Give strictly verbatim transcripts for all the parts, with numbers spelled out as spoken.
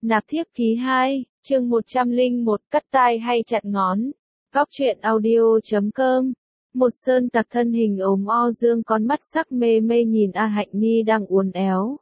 Nạp thiếp ký hai, chương một trăm lẻ một, cắt tai hay chặt ngón. Góc truyện audio chấm com. Một sơn tặc thân hình ốm o dương con mắt sắc mê mê nhìn A Hạnh Nhi đang uốn éo.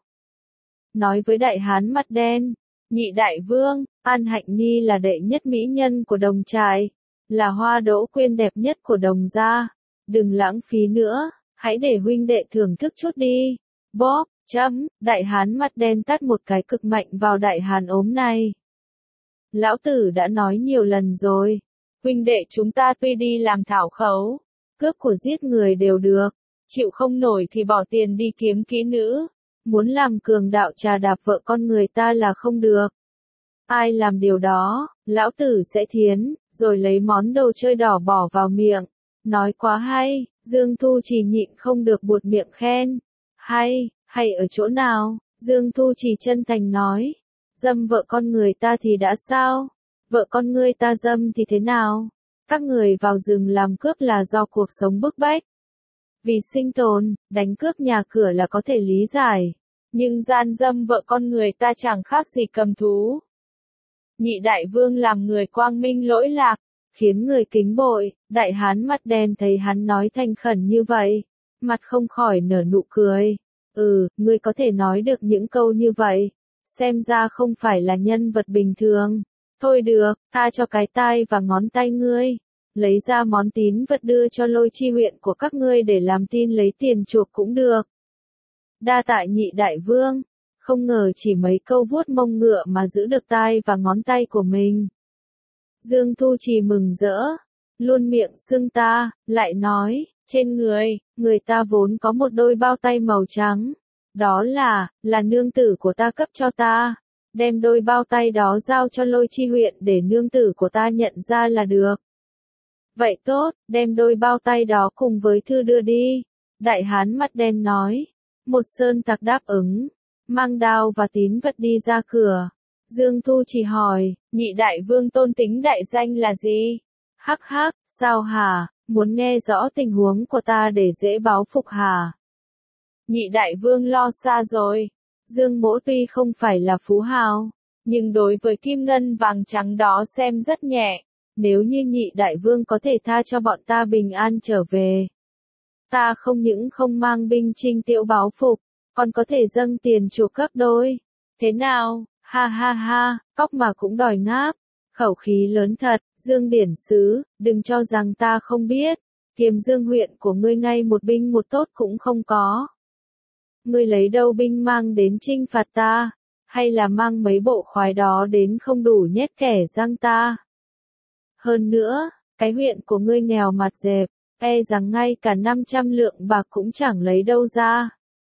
Nói với đại hán mặt đen, nhị đại vương, An Hạnh Nhi là đệ nhất mỹ nhân của đồng trại, là hoa đỗ quyên đẹp nhất của đồng gia. Đừng lãng phí nữa, hãy để huynh đệ thưởng thức chút đi. Bóp, chấm, đại hán mặt đen tát một cái cực mạnh vào đại hán ốm này. Lão tử đã nói nhiều lần rồi, huynh đệ chúng ta tuy đi làm thảo khấu, cướp của giết người đều được, chịu không nổi thì bỏ tiền đi kiếm kỹ nữ, muốn làm cường đạo trà đạp vợ con người ta là không được. Ai làm điều đó, lão tử sẽ thiến, rồi lấy món đồ chơi đỏ bỏ vào miệng. Nói quá hay, Dương Thu Trì nhịn không được buột miệng khen. Hay, hay ở chỗ nào? Dương Thu Trì chân thành nói. Dâm vợ con người ta thì đã sao? Vợ con người ta dâm thì thế nào? Các người vào rừng làm cướp là do cuộc sống bức bách. Vì sinh tồn, đánh cướp nhà cửa là có thể lý giải. Nhưng gian dâm vợ con người ta chẳng khác gì cầm thú. Nhị đại vương làm người quang minh lỗi lạc, khiến người kính bội. Đại hán mặt đen thấy hắn nói thành khẩn như vậy, mặt không khỏi nở nụ cười. Ừ, ngươi có thể nói được những câu như vậy, xem ra không phải là nhân vật bình thường. Thôi được, ta cho cái tai và ngón tay ngươi, lấy ra món tín vật đưa cho Lôi Chi huyện của các ngươi để làm tin lấy tiền chuộc cũng được. Đa tạ nhị đại vương, không ngờ chỉ mấy câu vuốt mông ngựa mà giữ được tai và ngón tay của mình. Dương Thu Trì mừng rỡ, luôn miệng xưng ta, lại nói, trên người, người ta vốn có một đôi bao tay màu trắng. Đó là, là nương tử của ta cấp cho ta. Đem đôi bao tay đó giao cho Lôi Chi huyện để nương tử của ta nhận ra là được. Vậy tốt, đem đôi bao tay đó cùng với thư đưa đi. Đại hán mặt đen nói. Một sơn tặc đáp ứng, mang đao và tín vật đi ra cửa. Dương Thu chỉ hỏi, nhị đại vương tôn tính đại danh là gì? Hắc hắc, sao hả, muốn nghe rõ tình huống của ta để dễ báo phục hả? Nhị đại vương lo xa rồi. Dương Mỗ tuy không phải là phú hào, nhưng đối với kim ngân vàng trắng đó xem rất nhẹ. Nếu như nhị đại vương có thể tha cho bọn ta bình an trở về, ta không những không mang binh chinh tiễu báo phục, còn có thể dâng tiền chuộc gấp đôi. Thế nào? Ha ha ha, cóc mà cũng đòi ngáp. Khẩu khí lớn thật, Dương Điển Sứ, đừng cho rằng ta không biết. Kiềm Dương huyện của ngươi ngay một binh một tốt cũng không có. Ngươi lấy đâu binh mang đến trinh phạt ta, hay là mang mấy bộ khoái đó đến không đủ nhét kẻ răng ta. Hơn nữa, cái huyện của ngươi nghèo mặt dẹp, e rằng ngay cả năm trăm lượng bạc cũng chẳng lấy đâu ra.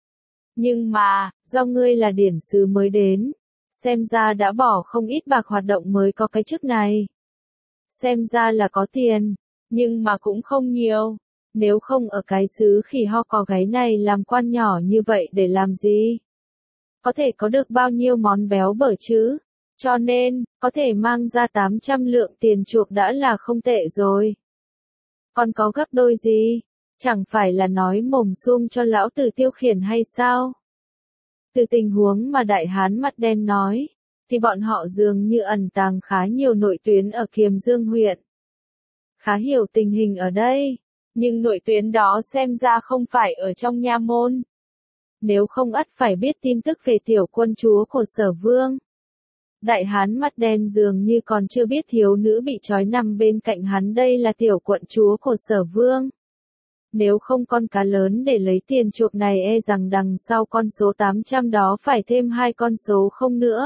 Nhưng mà, do ngươi là điển sứ mới đến, xem ra đã bỏ không ít bạc hoạt động mới có cái chức này. Xem ra là có tiền, nhưng mà cũng không nhiều. Nếu không ở cái xứ khỉ ho có gáy này làm quan nhỏ như vậy để làm gì? Có thể có được bao nhiêu món béo bở chứ? Cho nên, có thể mang ra tám trăm lượng tiền chuộc đã là không tệ rồi. Còn có gấp đôi gì? Chẳng phải là nói mồm xuông cho lão tử tiêu khiển hay sao? Từ tình huống mà đại hán mặt đen nói, thì bọn họ dường như ẩn tàng khá nhiều nội tuyến ở Kiềm Dương huyện. Khá hiểu tình hình ở đây, nhưng nội tuyến đó xem ra không phải ở trong nha môn. Nếu không ắt phải biết tin tức về tiểu quân chúa của Sở Vương. Đại hán mặt đen dường như còn chưa biết thiếu nữ bị trói nằm bên cạnh hắn đây là tiểu quận chúa của Sở Vương. Nếu không con cá lớn để lấy tiền chuộc này e rằng đằng sau con số tám trăm đó phải thêm hai con số không nữa.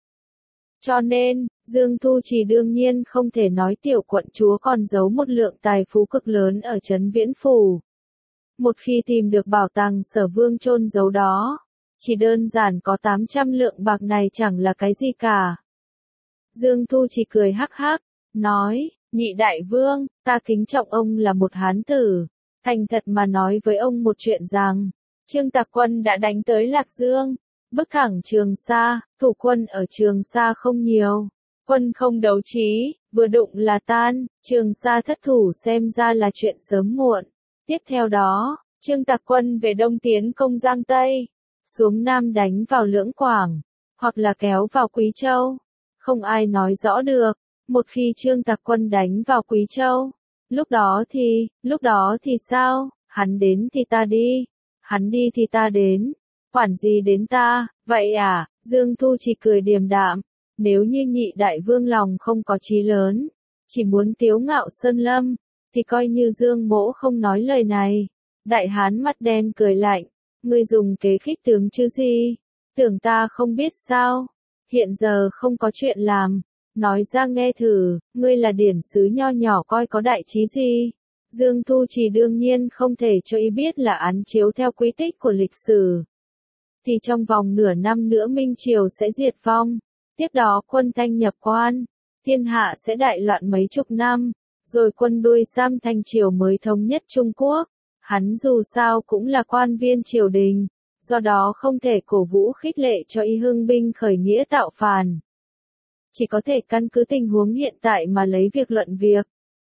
Cho nên, Dương Thu Trì đương nhiên không thể nói tiểu quận chúa còn giấu một lượng tài phú cực lớn ở trấn Viễn Phủ. Một khi tìm được bảo tàng Sở Vương chôn giấu đó, chỉ đơn giản có tám trăm lượng bạc này chẳng là cái gì cả. Dương Thu Trì cười hắc hắc, nói, nhị đại vương, ta kính trọng ông là một hán tử. Thành thật mà nói với ông một chuyện rằng, Trương Tặc quân đã đánh tới Lạc Dương, bước thẳng Trường Sa, thủ quân ở Trường Sa không nhiều, quân không đấu trí, vừa đụng là tan, Trường Sa thất thủ xem ra là chuyện sớm muộn. Tiếp theo đó, Trương Tặc quân về đông tiến công Giang Tây, xuống Nam đánh vào Lưỡng Quảng, hoặc là kéo vào Quý Châu. Không ai nói rõ được. Một khi Trương Tặc quân đánh vào Quý Châu, lúc đó thì, lúc đó thì sao? Hắn đến thì ta đi, hắn đi thì ta đến, quản gì đến ta, vậy à? Dương Thu chỉ cười điềm đạm, nếu như nhị đại vương lòng không có chí lớn, chỉ muốn tiếu ngạo sơn lâm, thì coi như Dương Mỗ không nói lời này. Đại hán mắt đen cười lạnh, ngươi dùng kế khích tướng chứ gì? Tưởng ta không biết sao? Hiện giờ không có chuyện làm, nói ra nghe thử, ngươi là điển sứ nho nhỏ coi có đại trí gì? Dương Thu Trì đương nhiên không thể cho y biết là án chiếu theo quy tích của lịch sử. Thì trong vòng nửa năm nữa Minh Triều sẽ diệt vong, tiếp đó quân Thanh nhập quan, thiên hạ sẽ đại loạn mấy chục năm, rồi quân đuôi Sam Thanh Triều mới thống nhất Trung Quốc. Hắn dù sao cũng là quan viên triều đình, do đó không thể cổ vũ khích lệ cho y hưng binh khởi nghĩa tạo phản. Chỉ có thể căn cứ tình huống hiện tại mà lấy việc luận việc.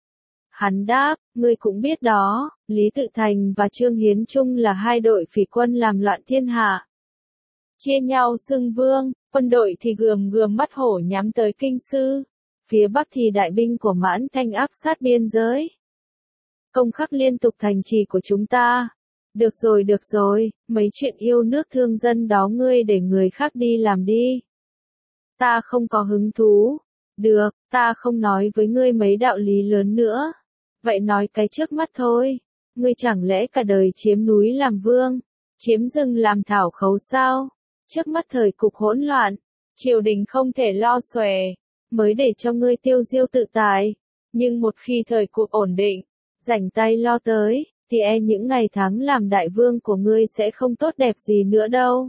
Hắn đáp, ngươi cũng biết đó, Lý Tự Thành và Trương Hiến Trung là hai đội phỉ quân làm loạn thiên hạ. Chia nhau xưng vương, quân đội thì gườm gườm mắt hổ nhắm tới kinh sư, phía bắc thì đại binh của Mãn Thanh áp sát biên giới. Công khắc liên tục thành trì của chúng ta. Được rồi được rồi, mấy chuyện yêu nước thương dân đó ngươi để người khác đi làm đi. Ta không có hứng thú. Được, ta không nói với ngươi mấy đạo lý lớn nữa. Vậy nói cái trước mắt thôi. Ngươi chẳng lẽ cả đời chiếm núi làm vương, chiếm rừng làm thảo khấu sao? Trước mắt thời cục hỗn loạn, triều đình không thể lo xòe, mới để cho ngươi tiêu diêu tự tại. Nhưng một khi thời cục ổn định, rảnh tay lo tới, thì e những ngày tháng làm đại vương của ngươi sẽ không tốt đẹp gì nữa đâu.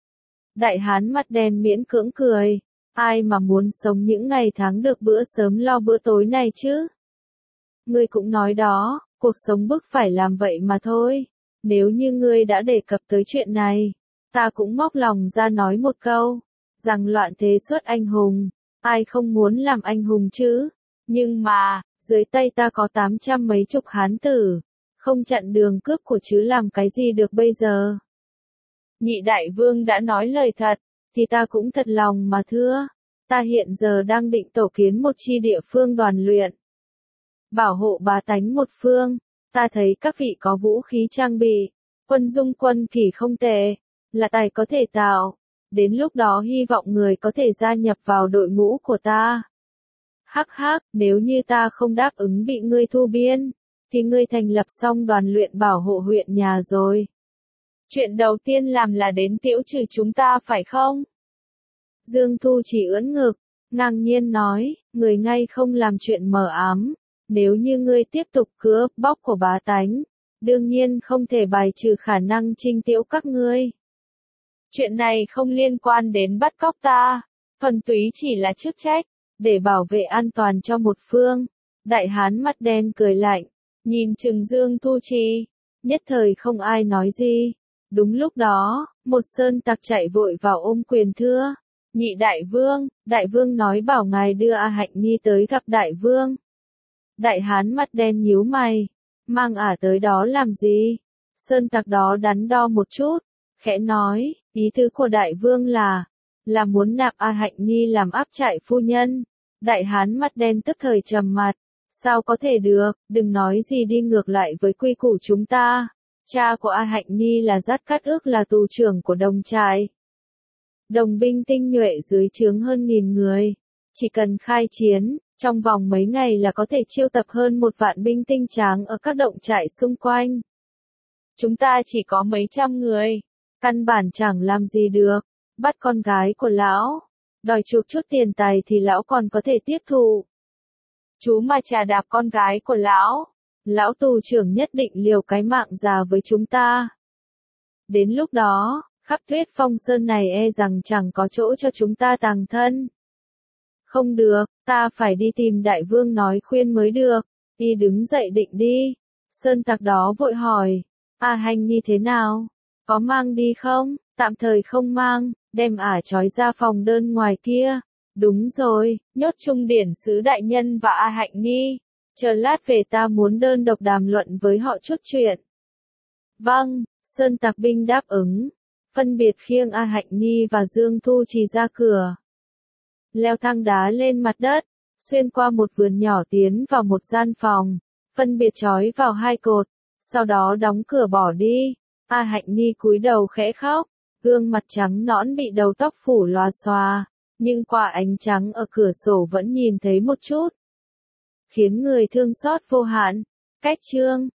Đại hán mặt đen miễn cưỡng cười, ai mà muốn sống những ngày tháng được bữa sớm lo bữa tối này chứ? Ngươi cũng nói đó, cuộc sống bức phải làm vậy mà thôi. Nếu như ngươi đã đề cập tới chuyện này, ta cũng móc lòng ra nói một câu, rằng loạn thế xuất anh hùng, ai không muốn làm anh hùng chứ? Nhưng mà, dưới tay ta có tám trăm mấy chục hán tử, không chặn đường cướp của chứ làm cái gì được bây giờ? Nhị đại vương đã nói lời thật, thì ta cũng thật lòng mà thưa. Ta hiện giờ đang định tổ kiến một chi địa phương đoàn luyện, bảo hộ bá tánh một phương. Ta thấy các vị có vũ khí trang bị, quân dung quân kỷ không tệ, là tài có thể tạo. Đến lúc đó hy vọng người có thể gia nhập vào đội ngũ của ta. Hắc hắc, nếu như ta không đáp ứng bị ngươi thu biên, thì ngươi thành lập xong đoàn luyện bảo hộ huyện nhà rồi. Chuyện đầu tiên làm là đến tiễu trừ chúng ta phải không? Dương Thu chỉ ưỡn ngực, ngang nhiên nói, người ngay không làm chuyện mờ ám. Nếu như ngươi tiếp tục cướp bóc của bá tánh, đương nhiên không thể bài trừ khả năng trinh tiễu các ngươi. Chuyện này không liên quan đến bắt cóc ta, thuần túy chỉ là chức trách, để bảo vệ an toàn cho một phương. Đại hán mắt đen cười lạnh, nhìn chừng Dương Thu Trì, nhất thời không ai nói gì. Đúng lúc đó, một sơn tặc chạy vội vào ôm quyền thưa, nhị đại vương, đại vương nói bảo ngài đưa A Hạnh Nhi tới gặp đại vương. Đại hán mắt đen nhíu mày, mang ả tới đó làm gì? Sơn tặc đó đắn đo một chút, khẽ nói, ý tứ của đại vương là, là muốn nạp A Hạnh Nhi làm áp trại phu nhân. Đại hán mắt đen tức thời trầm mặt, sao có thể được, đừng nói gì đi ngược lại với quy củ chúng ta. Cha của A Hạnh Nhi là Dát Cát Ước là tù trưởng của đồng trại. Đồng binh tinh nhuệ dưới trướng hơn nghìn người, chỉ cần khai chiến, trong vòng mấy ngày là có thể chiêu tập hơn một vạn binh tinh tráng ở các động trại xung quanh. Chúng ta chỉ có mấy trăm người, căn bản chẳng làm gì được, bắt con gái của lão, đòi chuộc chút tiền tài thì lão còn có thể tiếp thụ. Chú mà chà đạp con gái của lão, lão tù trưởng nhất định liều cái mạng già với chúng ta. Đến lúc đó, khắp Tuyết Phong Sơn này e rằng chẳng có chỗ cho chúng ta tàng thân. Không được, ta phải đi tìm đại vương nói khuyên mới được. Y đứng dậy định đi. Sơn tặc đó vội hỏi, A Hạnh Nhi thế nào? Có mang đi không? Tạm thời không mang, đem ả trói ra phòng đơn ngoài kia. Đúng rồi, nhốt Trung điển sứ đại nhân và A Hạnh Nhi. Chờ lát về ta muốn đơn độc đàm luận với họ chút chuyện. Vâng, Sơn tặc binh đáp ứng. phân biệt khiêng A Hạnh Nhi và Dương Thu Trì ra cửa. Leo thang đá lên mặt đất, xuyên qua một vườn nhỏ tiến vào một gian phòng, phân biệt trói vào hai cột, sau đó đóng cửa bỏ đi. A Hạnh Nhi cúi đầu khẽ khóc, gương mặt trắng nõn bị đầu tóc phủ lòa xòa, nhưng qua ánh trắng ở cửa sổ vẫn nhìn thấy một chút, khiến người thương xót vô hạn. Cách chương